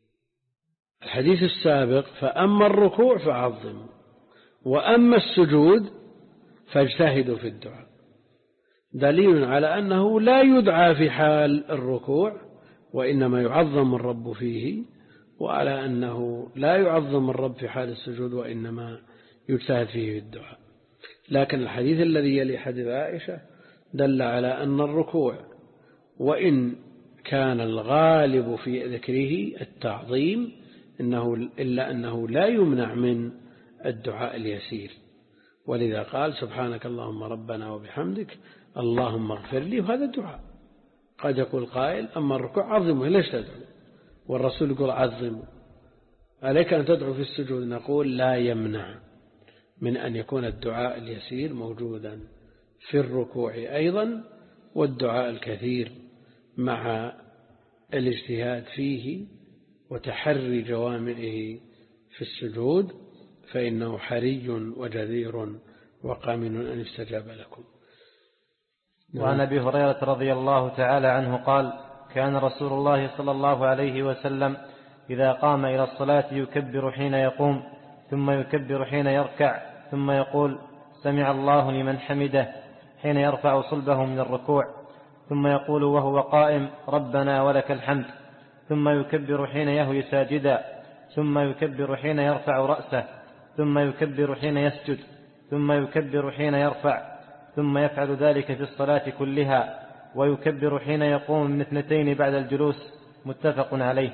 الحديث السابق: فأما الركوع فعظموا وأما السجود فاجتهدوا في الدعاء، دليل على أنه لا يدعى في حال الركوع وإنما يعظم الرب فيه، وعلى أنه لا يعظم الرب في حال السجود وإنما يجتهد فيه في الدعاء. لكن الحديث الذي يلي حديث عائشة دل على أن الركوع وإن كان الغالب في ذكره التعظيم إنه إلا أنه لا يمنع من الدعاء اليسير، ولذا قال سبحانك اللهم ربنا وبحمدك اللهم اغفر لي، وهذا الدعاء. قد يقول قائل: أما الركوع عظمه، ليش تدعو؟ والرسول يقول عظمه، عليك أن تدعو في السجود. نقول: لا يمنع من أن يكون الدعاء اليسير موجودا في الركوع أيضا، والدعاء الكثير مع الاجتهاد فيه وتحري جوامعه في السجود، فإنه حري وجدير وقامن أن يستجاب لكم. وعن أبي هريرة رضي الله تعالى عنه قال: كان رسول الله صلى الله عليه وسلم إذا قام إلى الصلاة يكبر حين يقوم، ثم يكبر حين يركع، ثم يقول سمع الله لمن حمده حين يرفع صلبه من الركوع، ثم يقول وهو قائم ربنا ولك الحمد، ثم يكبر حين يهوي ساجدا، ثم يكبر حين يرفع رأسه، ثم يكبر حين يسجد، ثم يكبر حين يرفع، ثم يفعل ذلك في الصلاة كلها، ويكبر حين يقوم من اثنتين بعد الجلوس. متفق عليه.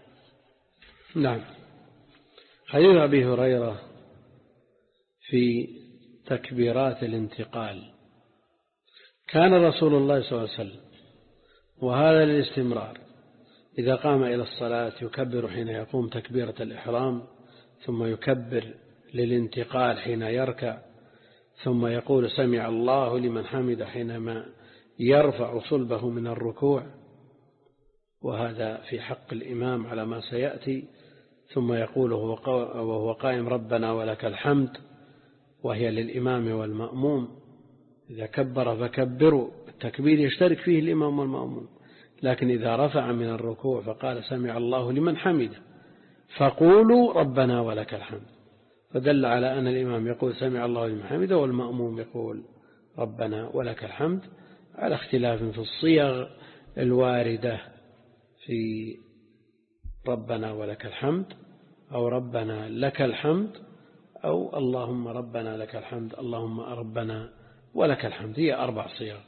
نعم. حديث أبي هريرة في تكبيرات الانتقال: كان رسول الله صلى الله عليه وسلم، وهذا للاستمرار، إذا قام إلى الصلاة يكبر حين يقوم تكبيرة الإحرام، ثم يكبر للانتقال حين يركع، ثم يقول سمع الله لمن حمده حينما يرفع صلبه من الركوع، وهذا في حق الإمام على ما سيأتي، ثم يقول وهو قائم ربنا ولك الحمد، وهي للإمام والمأموم. إذا كبر فكبروا، التكبير يشترك فيه الإمام والمأموم، لكن إذا رفع من الركوع فقال سمع الله لمن حمده فقولوا ربنا ولك الحمد، فدل على أن الإمام يقول سمع الله لمن حمده والمأموم يقول ربنا ولك الحمد، على اختلاف في الصيغ الواردة في ربنا ولك الحمد أو ربنا لك الحمد أو اللهم ربنا لك الحمد اللهم ربنا ولك الحمد، هي أربع صيغ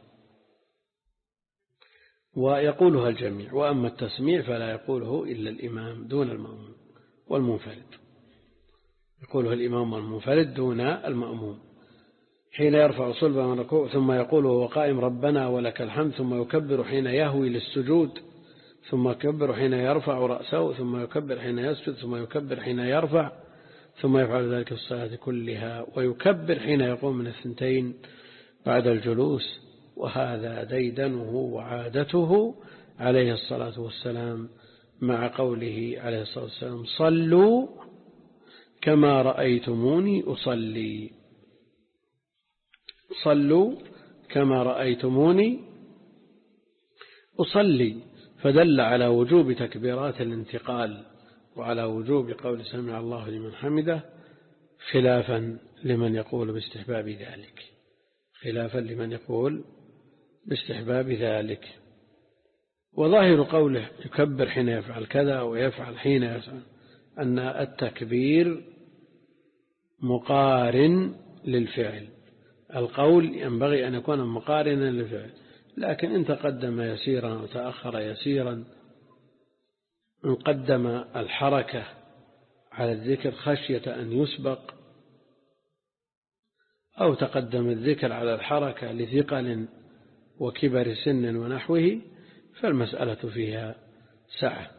ويقولها الجميع. وأما التسميع فلا يقوله إلا الإمام دون المأموم والمنفرد، يقوله الإمام والمنفرد دون المأموم حين يرفع صلبه من الركوع، ثم يقول وهو قائم ربنا ولك الحمد، ثم يكبر حين يهوي للسجود، ثم يكبر حين يرفع رأسه، ثم يكبر حين يسجد، ثم يكبر حين يرفع، ثم يفعل ذلك في الصلاة كلها، ويكبر حين يقوم من الثنتين بعد الجلوس. وهذا ديدنه وعادته عليه الصلاة والسلام، مع قوله عليه الصلاة والسلام صلوا كما رأيتموني أصلي، صلوا كما رأيتموني أصلي، فدل على وجوب تكبيرات الانتقال وعلى وجوب قول سمع الله لمن حمده، خلافا لمن يقول باستحباب ذلك خلافا لمن يقول باستحباب ذلك. وظاهر قوله يكبر حين يفعل كذا ويفعل حين يفعل أن التكبير مقارن للفعل، القول ينبغي أن يكون مقارنا للفعل، لكن إن تقدم يسيرا وتأخر يسيرا، إن قدم الحركة على الذكر خشية أن يسبق أو تقدم الذكر على الحركة لثقل وكبر سن ونحوه فالمسألة فيها سعة.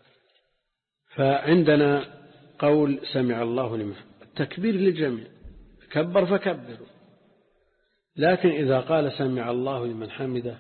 فعندنا قول سمع الله لمن التكبير للجميع، كبر فكبروا، لكن إذا قال سمع الله لمن حمده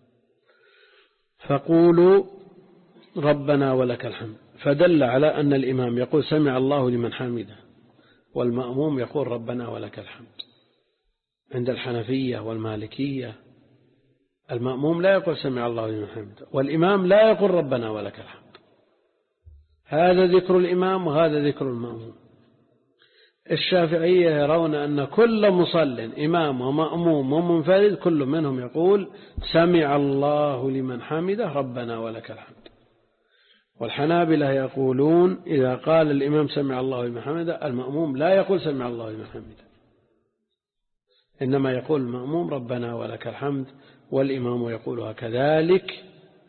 فقولوا ربنا ولك الحمد، فدل على أن الإمام يقول سمع الله لمن حمده والمأموم يقول ربنا ولك الحمد. عند الحنفية والمالكية المأموم لا يقول سمع الله لمن حمده والإمام لا يقول ربنا ولك الحمد، هذا ذكر الإمام وهذا ذكر المأموم. الشافعية يرون أن كل مصل إمام ومأموم ومنفرد كل منهم يقول سمع الله لمن حمده ربنا ولك الحمد. والحنابلة يقولون إذا قال الإمام سمع الله لمن حمده المأموم لا يقول سمع الله لمن حمده، إنما يقول المأموم ربنا ولك الحمد والإمام يقولها كذلك.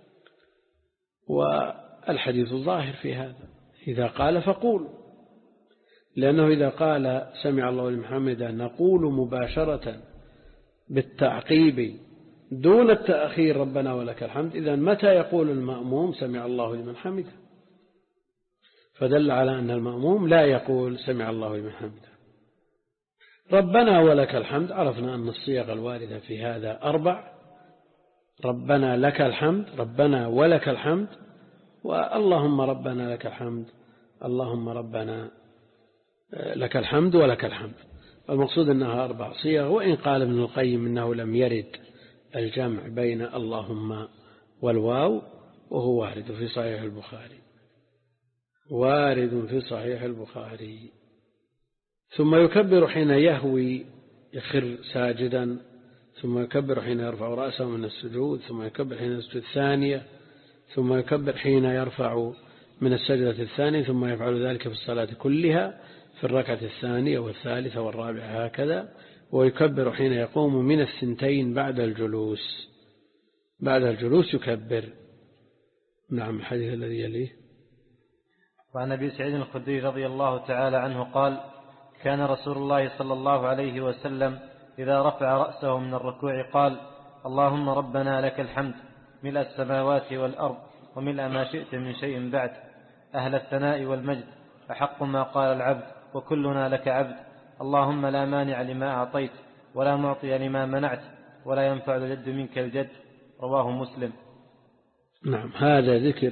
والحديث الظاهر في هذا إذا قال فقولوا، لأنه إذا قال سمع الله لمن حمده نقول مباشرة بالتعقيب دون التأخير ربنا ولك الحمد، إذا متى يقول المأموم سمع الله لمن حمده؟ فدل على أن المأموم لا يقول سمع الله لمن حمده. ربنا ولك الحمد عرفنا أن الصيغ الواردة في هذا أربع: ربنا لك الحمد، ربنا ولك الحمد، واللهم ربنا لك الحمد، اللهم ربنا لك الحمد ولك الحمد. المقصود أنها أربع صيغ، وإن قال ابن القيم إنه لم يرد الجمع بين اللهم والواو، وهو وارد في صحيح البخاري، وارد في صحيح البخاري. ثم يكبر حين يهوي يخر ساجدا، ثم يكبر حين يرفع رأسه من السجود، ثم يكبر حين يسجد الثانية، ثم يكبر حين يرفع من السجدة الثانية، ثم يفعل ذلك في الصلاة كلها في الركعة الثانية والثالثة والرابعة هكذا. ويكبر حين يقوم من الثنتين بعد الجلوس، بعد الجلوس يكبر. نعم. الحديث الذي يليه وعن أبي سعيد الخدري رضي الله تعالى عنه قال: كان رسول الله صلى الله عليه وسلم إذا رفع رأسه من الركوع قال: اللهم ربنا لك الحمد ملء السماوات والأرض وملء ما شئت من شيء بعد، أهل الثناء والمجد، أحق ما قال العبد وكلنا لك عبد، اللهم لا مانع لما أعطيت ولا معطي لما منعت ولا ينفع الجد منك الجد. رواه مسلم. نعم. هذا ذكر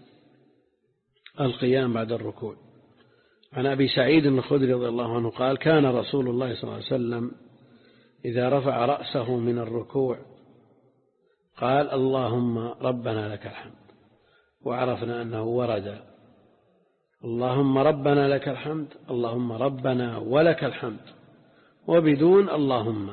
القيام بعد الركوع. عن أبي سعيد الخدري رضي الله عنه قال: كان رسول الله صلى الله عليه وسلم إذا رفع رأسه من الركوع قال: اللهم ربنا لك الحمد. وعرفنا أنه ورد اللهم ربنا لك الحمد، اللهم ربنا ولك الحمد، وبدون اللهم.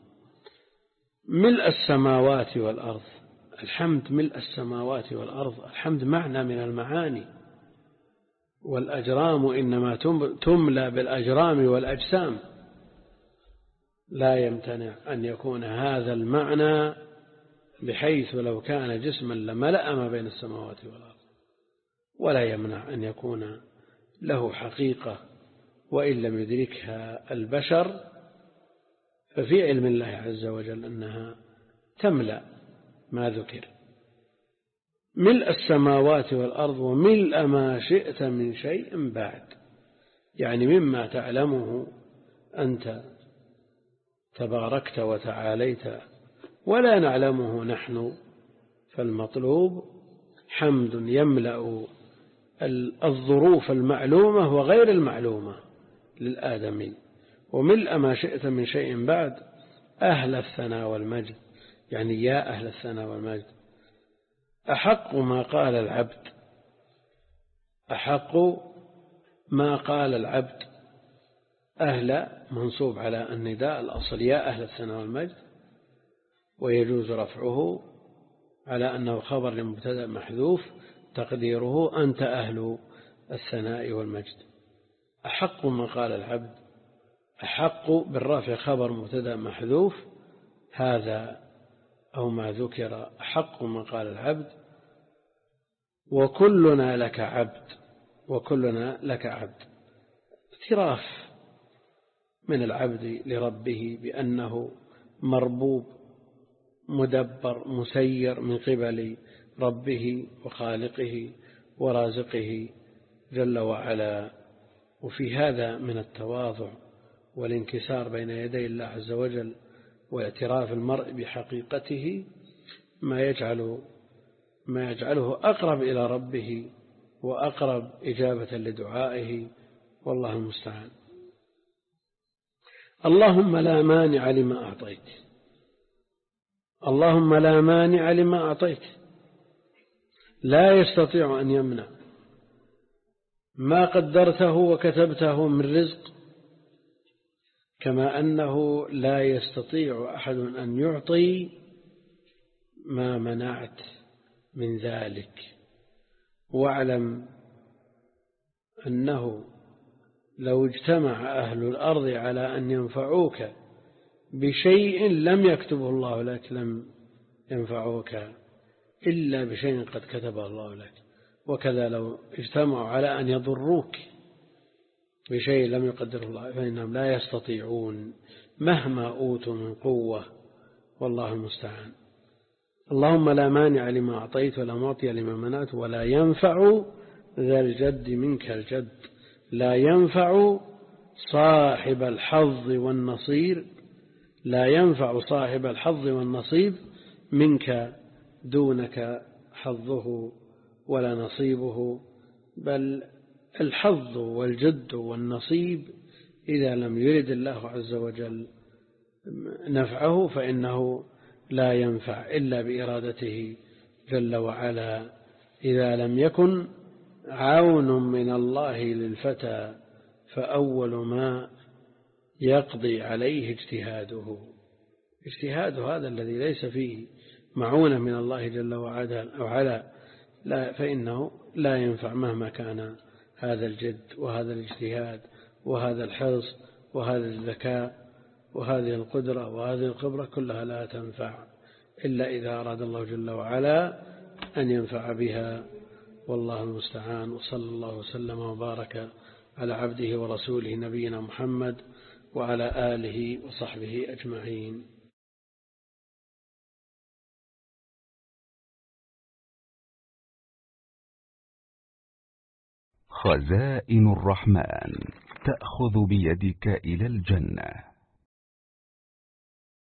ملء السماوات والأرض، الحمد ملء السماوات والأرض، الحمد معنى من المعاني، والأجرام إنما تملى بالأجرام والأجسام، لا يمتنع أن يكون هذا المعنى، بحيث لو كان جسما لملأ ما بين السماوات والأرض، ولا يمنع أن يكون له حقيقة وإن لم يدركها البشر، ففي علم الله عز وجل أنها تملأ ما ذكر. ملء السماوات والأرض وملء ما شئت من شيء بعد، يعني مما تعلمه أنت تباركت وتعاليت ولا نعلمه نحن، فالمطلوب حمد يملأ الظروف المعلومة وغير المعلومة للآدمي. وملء ما شئت من شيء بعد، أهل الثناء والمجد، يعني يا أهل الثناء والمجد، أحق ما قال العبد، أحق ما قال العبد. أهل منصوب على النداء الأصل يا أهل الثناء والمجد، ويجوز رفعه على أنه خبر لمبتدأ محذوف تقديره أنت أهل الثناء والمجد. أحق ما قال العبد، أحق بالرفع خبر مبتدأ محذوف، هذا أو ما ذكر أحق ما قال العبد. وكلنا لك عبد، وكلنا لك عبد، اعتراف من العبد لربه بأنه مربوب مدبر مسير من قبل ربه وخالقه ورازقه جل وعلا. وفي هذا من التواضع والانكسار بين يدي الله عز وجل واعتراف المرء بحقيقته ما يجعل ما يجعله أقرب إلى ربه وأقرب إجابة لدعائه، والله المستعان. اللهم لا مانع لما أعطيت، اللهم لا مانع لما أعطيت، لا يستطيع أن يمنع ما قدرته وكتبته من رزق، كما أنه لا يستطيع أحد أن يعطي ما منعت من ذلك. واعلم أنه لو اجتمع أهل الأرض على أن ينفعوك بشيء لم يكتبه الله لك لم ينفعوك إلا بشيء قد كتبه الله لك، وكذا لو اجتمعوا على أن يضروك بشيء لم يقدره الله فإنهم لا يستطيعون مهما أوتوا من قوة، والله المستعان. اللهم لا مانع لما أعطيت ولا معطي لما منعت ولا ينفع ذا الجد منك الجد. لا ينفع صاحب الحظ والنصير، لا ينفع صاحب الحظ والنصيب منك دونك حظه ولا نصيبه، بل الحظ والجد والنصيب إذا لم يرد الله عز وجل نفعه فإنه لا ينفع إلا بإرادته جل وعلا. إذا لم يكن عون من الله للفتى فأول ما يقضي عليه اجتهاده، اجتهاد هذا الذي ليس فيه معونة من الله جل وعلا لا فإنه لا ينفع مهما كان هذا الجد وهذا الاجتهاد وهذا الحرص وهذا الذكاء وهذه القدرة وهذه الخبرة، كلها لا تنفع إلا إذا أراد الله جل وعلا أن ينفع بها، والله المستعان. وصلى الله وسلم وبارك على عبده ورسوله نبينا محمد وعلى آله وصحبه أجمعين. خزائن الرحمن تأخذ بيدك إلى الجنة.